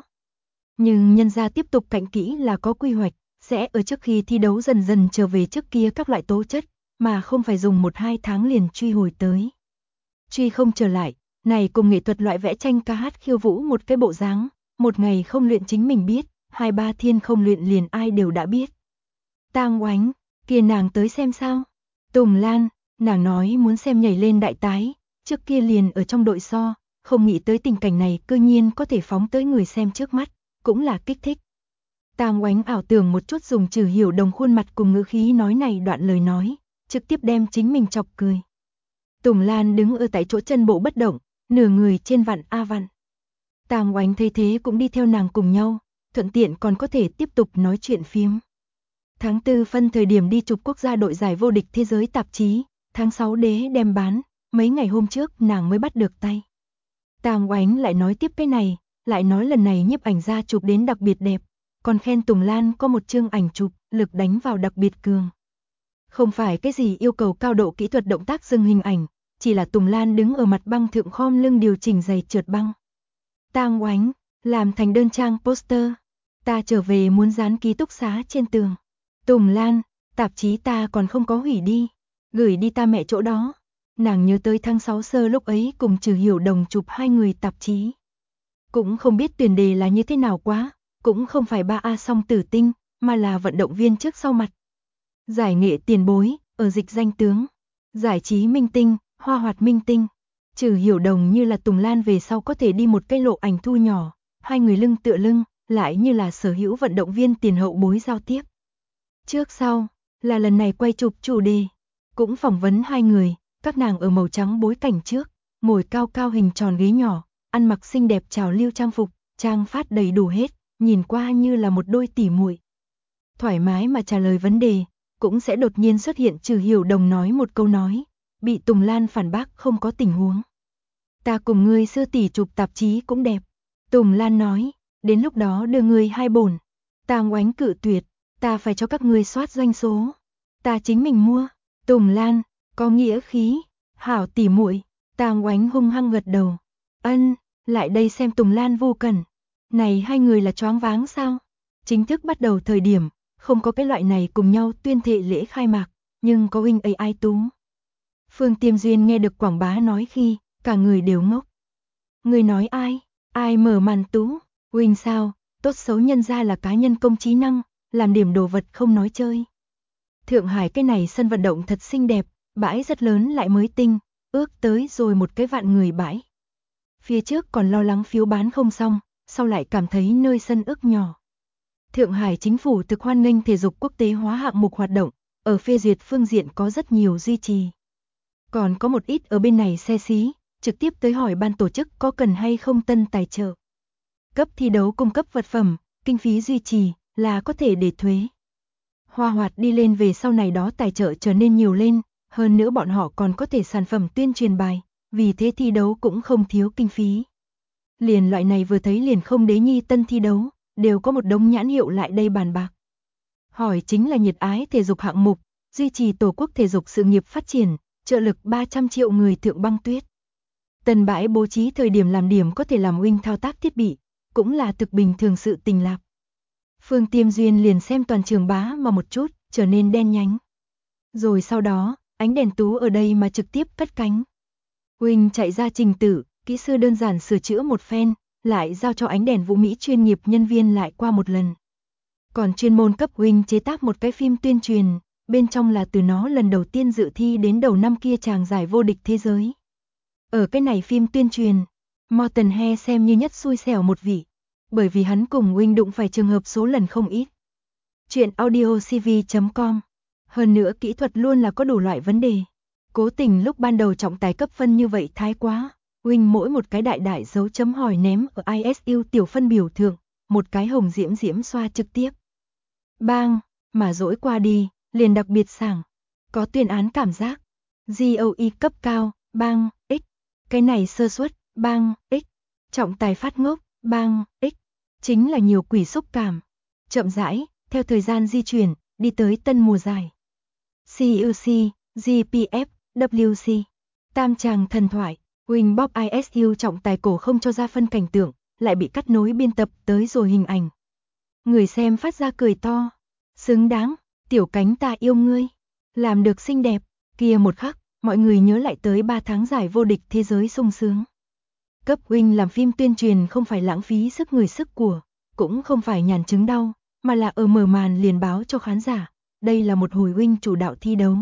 S1: Nhưng nhân gia tiếp tục cạnh kỹ là có quy hoạch, sẽ ở trước khi thi đấu dần dần trở về trước kia các loại tố chất, mà không phải dùng 1-2 tháng liền truy hồi tới. Truy không trở lại, này cùng nghệ thuật loại vẽ tranh ca hát khiêu vũ một cái bộ dáng, một ngày không luyện chính mình biết, 2-3 thiên không luyện liền ai đều đã biết. Tang Oánh, kia nàng tới xem sao? Tùng Lan, nàng nói muốn xem nhảy lên đại tái, trước kia liền ở trong đội so, không nghĩ tới tình cảnh này cơ nhiên có thể phóng tới người xem trước mắt, cũng là kích thích. Tang Oánh ảo tưởng một chút dùng Trừ Hiểu Đồng khuôn mặt cùng ngữ khí nói này đoạn lời nói, trực tiếp đem chính mình chọc cười. Tùng Lan đứng ở tại chỗ chân bộ bất động, nửa người trên vặn a vặn. Tang Oánh thấy thế cũng đi theo nàng cùng nhau, thuận tiện còn có thể tiếp tục nói chuyện phiếm. Tháng 4 phân thời điểm đi chụp quốc gia đội giải vô địch thế giới tạp chí, tháng 6 đế đem bán, mấy ngày hôm trước nàng mới bắt được tay. Tang Oánh lại nói tiếp cái này, lại nói lần này nhiếp ảnh gia chụp đến đặc biệt đẹp, còn khen Tùng Lan có một chương ảnh chụp, lực đánh vào đặc biệt cường. Không phải cái gì yêu cầu cao độ kỹ thuật động tác dừng hình ảnh, chỉ là Tùng Lan đứng ở mặt băng thượng khom lưng điều chỉnh giày trượt băng. Tang Oánh, làm thành đơn trang poster, ta trở về muốn dán ký túc xá trên tường. Tùng Lan, tạp chí ta còn không có hủy đi, gửi đi ta mẹ chỗ đó. Nàng nhớ tới tháng 6 sơ lúc ấy cùng Trừ Hiểu Đồng chụp 2 người tạp chí. Cũng không biết tuyển đề là như thế nào quá, cũng không phải 3A song tử tinh, mà là vận động viên trước sau mặt. Giải nghệ tiền bối, ở dịch danh tướng. Giải trí minh tinh, Hoa Hoạt minh tinh. Trừ Hiểu Đồng như là Tùng Lan về sau có thể đi một cái lộ ảnh thu nhỏ, 2 người lưng tựa lưng, lại như là sở hữu vận động viên tiền hậu bối giao tiếp. Trước sau, là lần này quay chụp chủ đề, cũng phỏng vấn 2 người, các nàng ở màu trắng bối cảnh trước, ngồi cao cao hình tròn ghế nhỏ, ăn mặc xinh đẹp trào lưu trang phục, trang phát đầy đủ hết, nhìn qua như là một đôi tỉ muội. Thoải mái mà trả lời vấn đề, cũng sẽ đột nhiên xuất hiện Trừ Hiểu Đồng nói một câu nói, bị Tùng Lan phản bác không có tình huống. Ta cùng ngươi sư tỷ chụp tạp chí cũng đẹp. Tùng Lan nói, đến lúc đó đưa ngươi 2 bổn. Tang Oánh cự tuyệt, ta phải cho các ngươi soát doanh số. Ta chính mình mua. Tùng Lan, có nghĩa khí, hảo tỉ muội. Tang Oánh hung hăng gật đầu. Ân, lại đây xem Tùng Lan vô cần. Này 2 người là choáng váng sao? Chính thức bắt đầu thời điểm, không có cái loại này cùng nhau tuyên thệ lễ khai mạc, nhưng có huynh AI tú. Phương Tiêm Duyên nghe được quảng bá nói khi, cả người đều ngốc. Người nói ai? Ai mở màn tú? Huynh sao? Tốt xấu nhân ra là cá nhân công trí năng, làm điểm đồ vật không nói chơi. Thượng Hải cái này sân vận động thật xinh đẹp, bãi rất lớn lại mới tinh, ước tới rồi một cái vạn người bãi. Phía trước còn lo lắng phiếu bán không xong, sau lại cảm thấy nơi sân ước nhỏ. Thượng Hải chính phủ thực hoan nghênh thể dục quốc tế hóa hạng mục hoạt động, ở phê duyệt phương diện có rất nhiều duy trì. Còn có một ít ở bên này xe xí, trực tiếp tới hỏi ban tổ chức có cần hay không tân tài trợ. Cấp thi đấu cung cấp vật phẩm, kinh phí duy trì là có thể để thuế. Hoa hoạt đi lên về sau này đó tài trợ trở nên nhiều lên, hơn nữa bọn họ còn có thể sản phẩm tuyên truyền bài, vì thế thi đấu cũng không thiếu kinh phí. Liền loại này vừa thấy liền không đế nhi tân thi đấu, đều có một đống nhãn hiệu lại đây bàn bạc. Hỏi chính là nhiệt ái thể dục hạng mục, duy trì tổ quốc thể dục sự nghiệp phát triển, trợ lực 300 triệu người thượng băng tuyết. Tân bãi bố trí thời điểm làm điểm có thể làm huynh thao tác thiết bị, cũng là thực bình thường sự tình lạc. Phương Tiêm Duyên liền xem toàn trường bá mà một chút, trở nên đen nhánh. Rồi sau đó, ánh đèn tú ở đây mà trực tiếp cất cánh. Huynh chạy ra trình tự, kỹ sư đơn giản sửa chữa một phen, lại giao cho ánh đèn vũ mỹ chuyên nghiệp nhân viên lại qua một lần. Còn chuyên môn cấp huynh chế tác một cái phim tuyên truyền, bên trong là từ nó lần đầu tiên dự thi đến đầu năm kia chàng giải vô địch thế giới. Ở cái này phim tuyên truyền, Morten He xem như nhất xui xẻo một vị, bởi vì hắn cùng huynh đụng phải trường hợp số lần không ít. Chuyện audiocv.com. Hơn nữa kỹ thuật luôn là có đủ loại vấn đề. Cố tình lúc ban đầu trọng tài cấp phân như vậy thái quá, huynh mỗi một cái đại đại dấu chấm hỏi ném ở ISU tiểu phân biểu thượng, một cái hồng diễm diễm xoa trực tiếp. Bang, mà dỗi qua đi, liền đặc biệt sảng, có tuyên án cảm giác. GOE cấp cao, bang, x. Cái này sơ suất, bang, x. Trọng tài phát ngốc, bang, x. Chính là nhiều quỷ xúc cảm. Chậm rãi, theo thời gian di chuyển, đi tới tân mùa giải. CUC, GPF, WC. Tam tràng thần thoại, Huỳnh Bob ISU trọng tài cổ không cho ra phân cảnh tượng, lại bị cắt nối biên tập tới rồi hình ảnh. Người xem phát ra cười to. Xứng đáng, tiểu cánh ta yêu ngươi. Làm được xinh đẹp, kia một khắc, mọi người nhớ lại tới 3 tháng giải vô địch thế giới sung sướng. Cấp huynh làm phim tuyên truyền không phải lãng phí sức người sức của, cũng không phải nhàn chứng đau, mà là ở mở màn liền báo cho khán giả, đây là một hồi huynh chủ đạo thi đấu.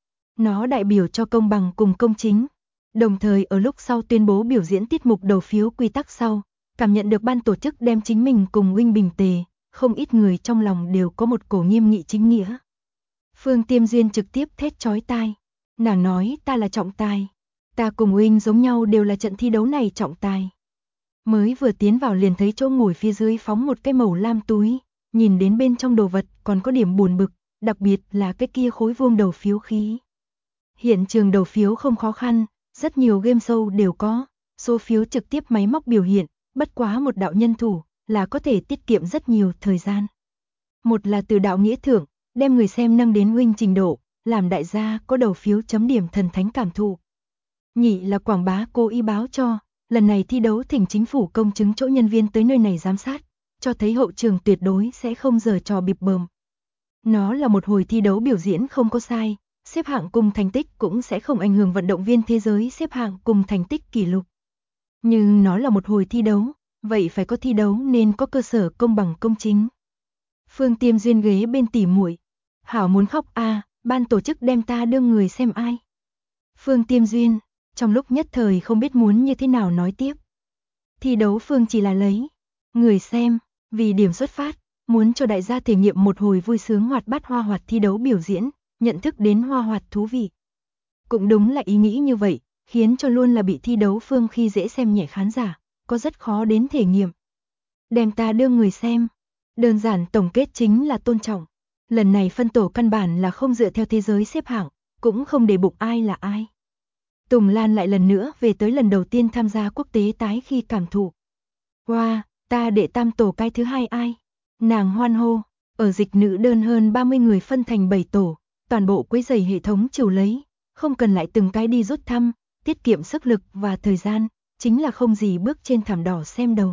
S1: Nó đại biểu cho công bằng cùng công chính, đồng thời ở lúc sau tuyên bố biểu diễn tiết mục đầu phiếu quy tắc sau, cảm nhận được ban tổ chức đem chính mình cùng huynh bình tề, không ít người trong lòng đều có một cổ nghiêm nghị chính nghĩa. Phương Tiêm Duyên trực tiếp thét chói tai, nàng nói ta là trọng tài. Ta cùng huynh giống nhau đều là trận thi đấu này trọng tài. Mới vừa tiến vào liền thấy chỗ ngồi phía dưới phóng một cái màu lam túi, nhìn đến bên trong đồ vật còn có điểm buồn bực, đặc biệt là cái kia khối vuông đầu phiếu khí. Hiện trường đầu phiếu không khó khăn, rất nhiều game show đều có, số phiếu trực tiếp máy móc biểu hiện, bất quá một đạo nhân thủ là có thể tiết kiệm rất nhiều thời gian. Một là từ đạo nghĩa thưởng, đem người xem nâng đến huynh trình độ, làm đại gia có đầu phiếu chấm điểm thần thánh cảm thụ. Nhị là quảng bá cố ý báo cho, lần này thi đấu thỉnh chính phủ công chứng chỗ nhân viên tới nơi này giám sát, cho thấy hậu trường tuyệt đối sẽ không giở trò bịp bợm. Nó là một hồi thi đấu biểu diễn không có sai, xếp hạng cùng thành tích cũng sẽ không ảnh hưởng vận động viên thế giới xếp hạng cùng thành tích kỷ lục. Nhưng nó là một hồi thi đấu, vậy phải có thi đấu nên có cơ sở công bằng công chính. Phương Tiêm Duyên ghế bên tỉ muội, hảo muốn khóc a, ban tổ chức đem ta đương người xem ai. Phương Tiêm Duyên, trong lúc nhất thời không biết muốn như thế nào nói tiếp. Thi đấu Phương chỉ là lấy người xem, vì điểm xuất phát, muốn cho đại gia thể nghiệm một hồi vui sướng hoạt bát hoa hoạt thi đấu biểu diễn, nhận thức đến hoa hoạt thú vị. Cũng đúng là ý nghĩ như vậy, khiến cho luôn là bị thi đấu Phương khi dễ xem nhẹ khán giả, có rất khó đến thể nghiệm. Đem ta đương người xem, đơn giản tổng kết chính là tôn trọng. Lần này phân tổ căn bản là không dựa theo thế giới xếp hạng, cũng không để bụng ai là ai. Tùng Lan lại lần nữa về tới lần đầu tiên tham gia quốc tế tái khi cảm thụ. Wow, ta đệ tam tổ cái thứ hai ai? Nàng hoan hô, ở dịch nữ đơn hơn 30 người phân thành 7 tổ, toàn bộ quấy giày hệ thống chiều lấy, không cần lại từng cái đi rút thăm, tiết kiệm sức lực và thời gian, chính là không gì bước trên thảm đỏ xem đầu.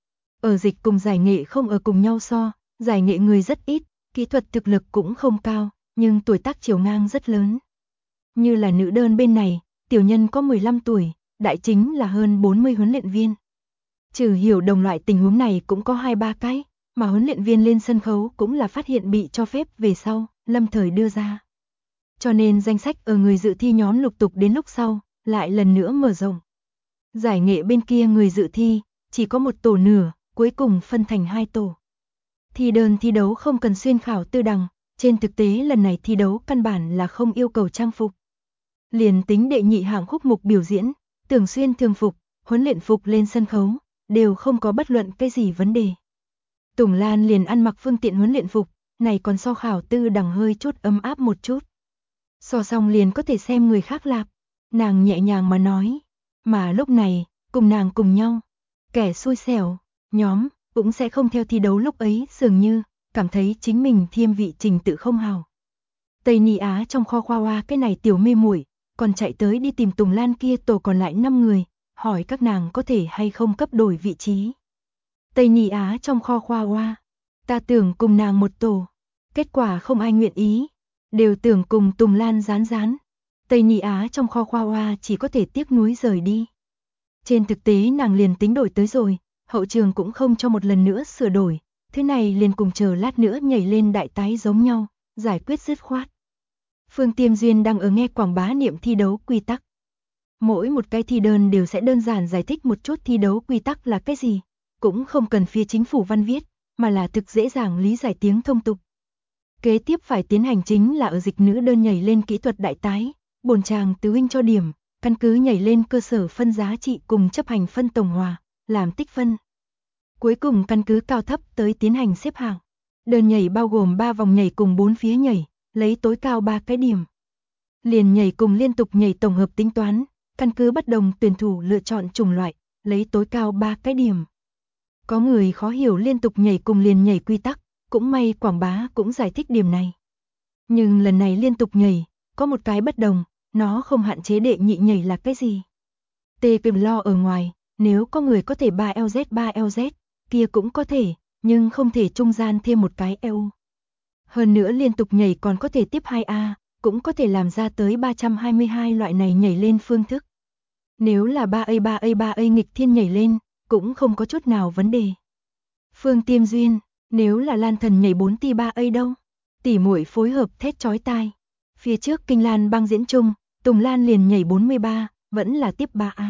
S1: Ở dịch cùng giải nghệ không ở cùng nhau so, giải nghệ người rất ít, kỹ thuật thực lực cũng không cao, nhưng tuổi tác chiều ngang rất lớn. Như là nữ đơn bên này, tiểu nhân có 15 tuổi, đại chính là hơn 40 huấn luyện viên. Trừ hiểu đồng loại tình huống này cũng có 2-3 cái, mà huấn luyện viên lên sân khấu cũng là phát hiện bị cho phép về sau, lâm thời đưa ra. Cho nên danh sách ở người dự thi nhóm lục tục đến lúc sau, lại lần nữa mở rộng. Giải nghệ bên kia người dự thi, chỉ có một tổ nửa, cuối cùng phân thành 2 tổ. Thi đơn thi đấu không cần xuyên khảo tư đằng, trên thực tế lần này thi đấu căn bản là không yêu cầu trang phục. Liền tính đệ nhị hạng khúc mục biểu diễn, tưởng xuyên thường phục, huấn luyện phục lên sân khấu, đều không có bất luận cái gì vấn đề. Tùng Lan liền ăn mặc phương tiện huấn luyện phục, này còn so khảo tư đằng hơi chút ấm áp một chút. So xong liền có thể xem người khác lạp, nàng nhẹ nhàng mà nói. Mà lúc này, cùng nàng cùng nhau, kẻ xui xẻo, nhóm, cũng sẽ không theo thi đấu lúc ấy dường như, cảm thấy chính mình thiêm vị trình tự không hào. Tây Ni Á trong kho khoa hoa cái này tiểu mê muội còn chạy tới đi tìm Tùng Lan kia tổ còn lại 5 người, hỏi các nàng có thể hay không cấp đổi vị trí. Tây Ni Á trong kho khoa hoa, ta tưởng cùng nàng một tổ, kết quả không ai nguyện ý, đều tưởng cùng Tùng Lan rán. Tây Ni Á trong kho khoa hoa chỉ có thể tiếc nuối rời đi. Trên thực tế nàng liền tính đổi tới rồi, hậu trường cũng không cho một lần nữa sửa đổi, thứ này liền cùng chờ lát nữa nhảy lên đại tái giống nhau, giải quyết dứt khoát. Phương Tiêm Duyên đang ở nghe quảng bá niệm thi đấu quy tắc. Mỗi một cái thi đơn đều sẽ đơn giản giải thích một chút thi đấu quy tắc là cái gì, cũng không cần phía chính phủ văn viết, mà là thực dễ dàng lý giải tiếng thông tục. Kế tiếp phải tiến hành chính là ở dịch nữ đơn nhảy lên kỹ thuật đại tái, bổn chàng tứ huynh cho điểm, căn cứ nhảy lên cơ sở phân giá trị cùng chấp hành phân tổng hòa, làm tích phân. Cuối cùng căn cứ cao thấp tới tiến hành xếp hạng. Đơn nhảy bao gồm 3 vòng nhảy cùng 4 phía nhảy, lấy tối cao 3 cái điểm. Liền nhảy cùng liên tục nhảy tổng hợp tính toán, căn cứ bất đồng tuyển thủ lựa chọn chủng loại, lấy tối cao 3 cái điểm. Có người khó hiểu liên tục nhảy cùng liền nhảy quy tắc, cũng may quảng bá cũng giải thích điểm này. Nhưng lần này liên tục nhảy, có một cái bất đồng, nó không hạn chế đệ nhị nhảy là cái gì. Tê kìm lo ở ngoài, nếu có người có thể 3LZ, kia cũng có thể, nhưng không thể trung gian thêm một cái EU. Hơn nữa liên tục nhảy còn có thể tiếp 2A, cũng có thể làm ra tới 322 loại này nhảy lên phương thức. Nếu là 3A nghịch thiên nhảy lên, cũng không có chút nào vấn đề. Phương Tiêm Duyên, nếu là Lan Thần nhảy 4 ti 3A đâu? Tỉ muội phối hợp thét chói tai. Phía trước Kinh Lan băng diễn chung, Tùng Lan liền nhảy 43, vẫn là tiếp 3A.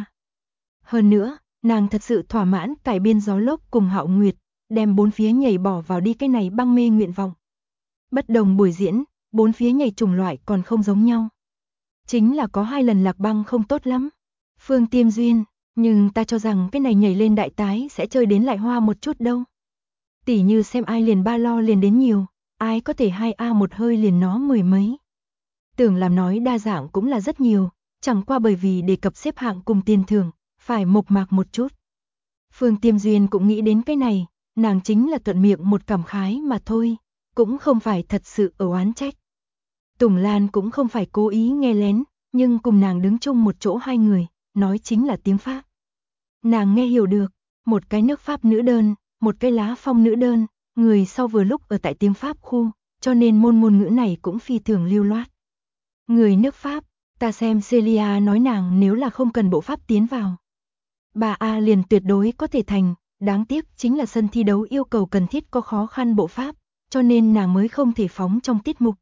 S1: Hơn nữa, nàng thật sự thỏa mãn cải biên gió lốc cùng Hạo Nguyệt, đem 4 phía nhảy bỏ vào đi cái này băng mê nguyện vọng. Bất đồng buổi diễn, 4 phía nhảy chủng loại còn không giống nhau. Chính là có 2 lần lạc băng không tốt lắm. Phương Tiêm Duyên, nhưng ta cho rằng cái này nhảy lên đại tái sẽ chơi đến lại hoa một chút đâu. Tỉ như xem ai liền 3 lo liền đến nhiều, ai có thể 2A một hơi liền nó 10 mấy. Tưởng làm nói đa dạng cũng là rất nhiều, chẳng qua bởi vì đề cập xếp hạng cùng tiền thưởng, phải mộc mạc một chút. Phương Tiêm Duyên cũng nghĩ đến cái này, nàng chính là thuận miệng một cảm khái mà thôi, cũng không phải thật sự ở oán trách. Tùng Lan cũng không phải cố ý nghe lén, nhưng cùng nàng đứng chung một chỗ 2 người, nói chính là tiếng Pháp. Nàng nghe hiểu được, một cái nước Pháp nữ đơn, một cái lá phong nữ đơn, người sau vừa lúc ở tại tiếng Pháp khu, cho nên môn ngôn ngữ này cũng phi thường lưu loát. Người nước Pháp, ta xem Celia nói nàng nếu là không cần bộ pháp tiến vào. Bà A liền tuyệt đối có thể thành, đáng tiếc chính là sân thi đấu yêu cầu cần thiết có khó khăn bộ pháp, cho nên nàng mới không thể phóng trong tiết mục.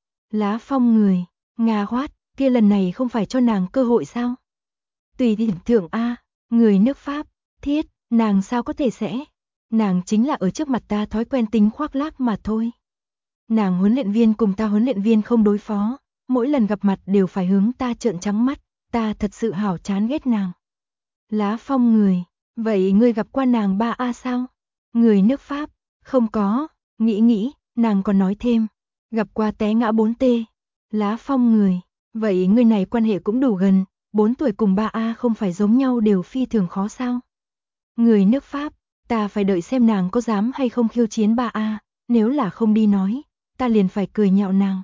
S1: Lá phong người, Nga Hoát, kia lần này không phải cho nàng cơ hội sao? Tùy điểm thưởng A, người nước Pháp, thiết, nàng sao có thể sẽ? Nàng chính là ở trước mặt ta thói quen tính khoác lác mà thôi. Nàng huấn luyện viên cùng ta huấn luyện viên không đối phó, mỗi lần gặp mặt đều phải hướng ta trợn trắng mắt, ta thật sự hảo chán ghét nàng. Lá phong người, vậy ngươi gặp qua nàng 3A sao? Người nước Pháp, không có, nghĩ, nàng còn nói thêm, gặp qua té ngã 4T. Lá phong người, vậy ngươi này quan hệ cũng đủ gần, 4 tuổi cùng 3A không phải giống nhau đều phi thường khó sao? Người nước Pháp, ta phải đợi xem nàng có dám hay không khiêu chiến 3A, nếu là không đi nói, ta liền phải cười nhạo nàng.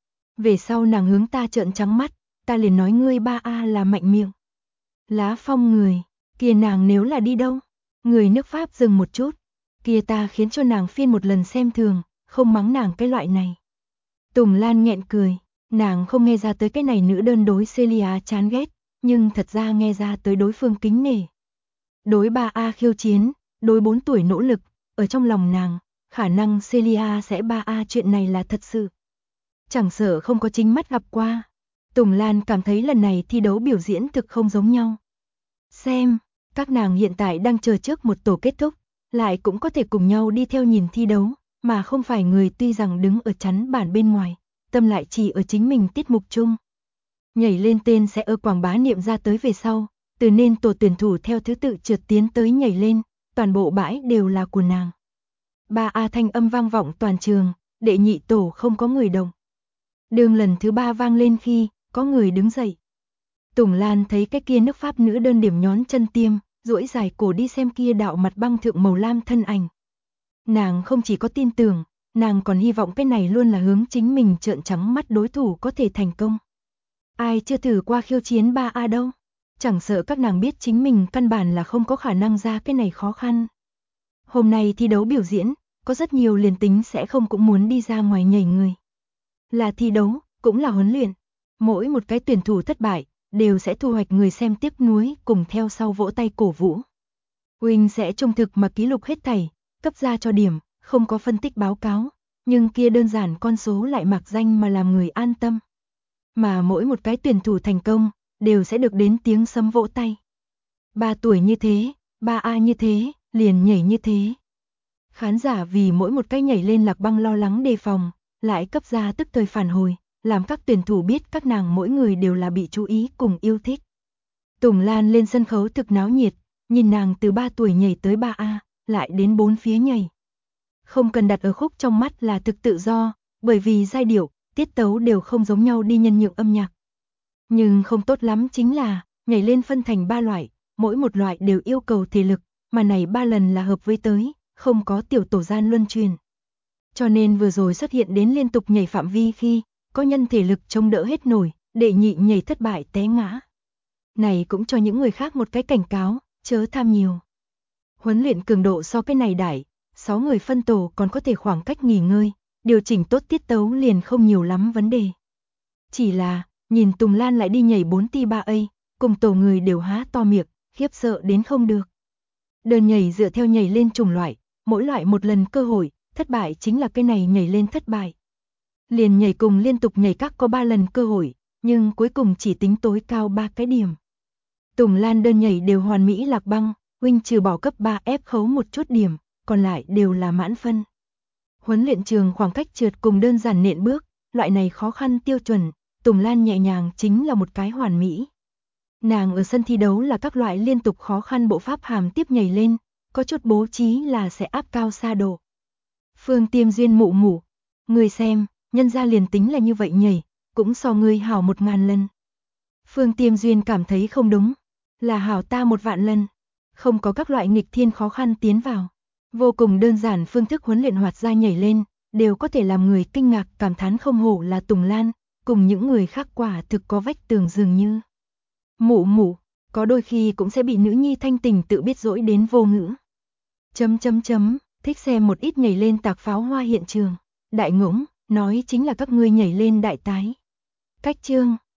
S1: Về sau nàng hướng ta trợn trắng mắt, ta liền nói ngươi 3A là mạnh miệng. Lá phong người, kia nàng nếu là đi đâu? Người nước Pháp dừng một chút, kia ta khiến cho nàng phiên một lần xem thường, không mắng nàng cái loại này. Tùng Lan nghẹn cười, nàng không nghe ra tới cái này nữ đơn đối Celia chán ghét, nhưng thật ra nghe ra tới đối phương kính nể. Đối 3A khiêu chiến, đối 4 tuổi nỗ lực, ở trong lòng nàng, khả năng Celia sẽ 3A chuyện này là thật sự. chẳng sợ không có chính mắt gặp qua. Tùng Lan cảm thấy lần này thi đấu biểu diễn thực không giống nhau. Xem, các nàng hiện tại đang chờ trước một tổ kết thúc, lại cũng có thể cùng nhau đi theo nhìn thi đấu, mà không phải người tuy rằng đứng ở chắn bản bên ngoài, tâm lại chỉ ở chính mình tiết mục chung. Nhảy lên tên sẽ ở quảng bá niệm ra tới về sau, từ nên tổ tuyển thủ theo thứ tự trượt tiến tới nhảy lên, toàn bộ bãi đều là của nàng. 3A thanh âm vang vọng toàn trường, đệ nhị tổ không có người động. Đường lần thứ 3 vang lên khi có người đứng dậy. Tùng Lan thấy cái kia nước Pháp nữ đơn điểm nhón chân tiêm, duỗi dài cổ đi xem kia đạo mặt băng thượng màu lam thân ảnh. Nàng không chỉ có tin tưởng, nàng còn hy vọng cái này luôn là hướng chính mình trợn trắng mắt đối thủ có thể thành công. Ai chưa thử qua khiêu chiến 3A đâu, chẳng sợ các nàng biết chính mình căn bản là không có khả năng ra cái này khó khăn. Hôm nay thi đấu biểu diễn, có rất nhiều liền tính sẽ không cũng muốn đi ra ngoài nhảy người. Là thi đấu, cũng là huấn luyện. Mỗi một cái tuyển thủ thất bại, đều sẽ thu hoạch người xem tiếc nuối cùng theo sau vỗ tay cổ vũ. Wing sẽ trung thực mà ký lục hết thảy, cấp ra cho điểm, không có phân tích báo cáo, nhưng kia đơn giản con số lại mạc danh mà làm người an tâm. Mà mỗi một cái tuyển thủ thành công, đều sẽ được đến tiếng sấm vỗ tay. 3 tuổi như thế, 3A như thế, liền nhảy như thế. Khán giả vì mỗi một cái nhảy lên Lạc Băng lo lắng đề phòng, lại cấp ra tức thời phản hồi, làm các tuyển thủ biết các nàng mỗi người đều là bị chú ý cùng yêu thích. Tùng Lan lên sân khấu thực náo nhiệt, nhìn nàng từ 3 tuổi nhảy tới 3A, lại đến 4 phía nhảy. Không cần đặt ở khúc trong mắt là thực tự do, bởi vì giai điệu, tiết tấu đều không giống nhau đi nhân nhượng âm nhạc. Nhưng không tốt lắm chính là, nhảy lên phân thành 3 loại, mỗi một loại đều yêu cầu thể lực, mà này 3 lần là hợp với tới, không có tiểu tổ gian luân truyền. Cho nên vừa rồi xuất hiện đến liên tục nhảy phạm vi khi, có nhân thể lực chống đỡ hết nổi, đệ nhị nhảy thất bại té ngã. Này cũng cho những người khác một cái cảnh cáo, chớ tham nhiều. Huấn luyện cường độ so cái này đại, 6 người phân tổ còn có thể khoảng cách nghỉ ngơi, điều chỉnh tốt tiết tấu liền không nhiều lắm vấn đề. Chỉ là, nhìn Tùng Lan lại đi nhảy 4 ti 3A, cùng tổ người đều há to miệng, khiếp sợ đến không được. Đơn nhảy dựa theo nhảy lên chủng loại, mỗi loại một lần cơ hội, thất bại chính là cái này nhảy lên thất bại. Liền nhảy cùng liên tục nhảy các có 3 lần cơ hội, nhưng cuối cùng chỉ tính tối cao 3 cái điểm. Tùng Lan đơn nhảy đều hoàn mỹ Lạc Băng, Wing trừ bỏ cấp 3 ép khấu một chút điểm, còn lại đều là mãn phân. Huấn luyện trường khoảng cách trượt cùng đơn giản nện bước, loại này khó khăn tiêu chuẩn, Tùng Lan nhẹ nhàng chính là một cái hoàn mỹ. Nàng ở sân thi đấu là các loại liên tục khó khăn bộ pháp hàm tiếp nhảy lên, có chút bố trí là sẽ áp cao xa độ. Phương Tiêm Duyên mụ mụ, người xem, nhân ra liền tính là như vậy nhảy, cũng so ngươi hảo 1000 lần. Phương Tiêm Duyên cảm thấy không đúng, là hảo ta 1 vạn lần, không có các loại nghịch thiên khó khăn tiến vào. Vô cùng đơn giản phương thức huấn luyện hoạt ra nhảy lên, đều có thể làm người kinh ngạc cảm thán không hổ là Tùng Lan, cùng những người khác quả thực có vách tường dường như. Mụ mụ, có đôi khi cũng sẽ bị nữ nhi thanh tình tự biết dỗi đến vô ngữ. Thích xem một ít nhảy lên tạc pháo hoa hiện trường. Đại ngỗng, nói chính là các ngươi nhảy lên đại tái. Cách chương